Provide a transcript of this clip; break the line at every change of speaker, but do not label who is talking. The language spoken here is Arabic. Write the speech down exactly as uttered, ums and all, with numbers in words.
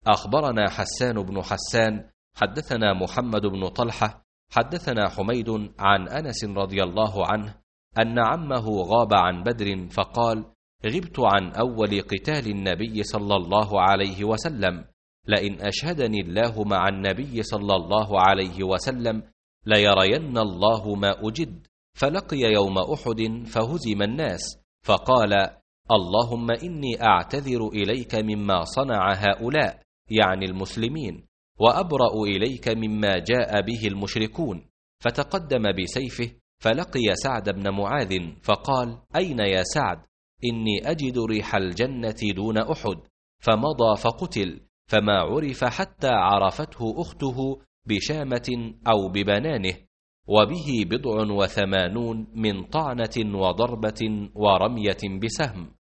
أخبرنا حسان بن حسان حدثنا محمد بن طلحة حدثنا حميد عن أنس رضي الله عنه أن عمه غاب عن بدر فقال: غبت عن أول قتال النبي صلى الله عليه وسلم، لئن أشهدني الله مع النبي صلى الله عليه وسلم ليرين الله ما أجد. فلقي يوم أحد فهزم الناس، فقال: اللهم إني أعتذر إليك مما صنع هؤلاء، يعني المسلمين، وأبرأ إليك مما جاء به المشركون. فتقدم بسيفه فلقي سعد بن معاذ فقال: أين يا سعد؟ إني أجد ريح الجنة دون أحد. فمضى فقتل، فما عرف حتى عرفته أخته بشامة أو ببنانه، وبه بضع وثمانون من طعنة وضربة ورمية بسهم.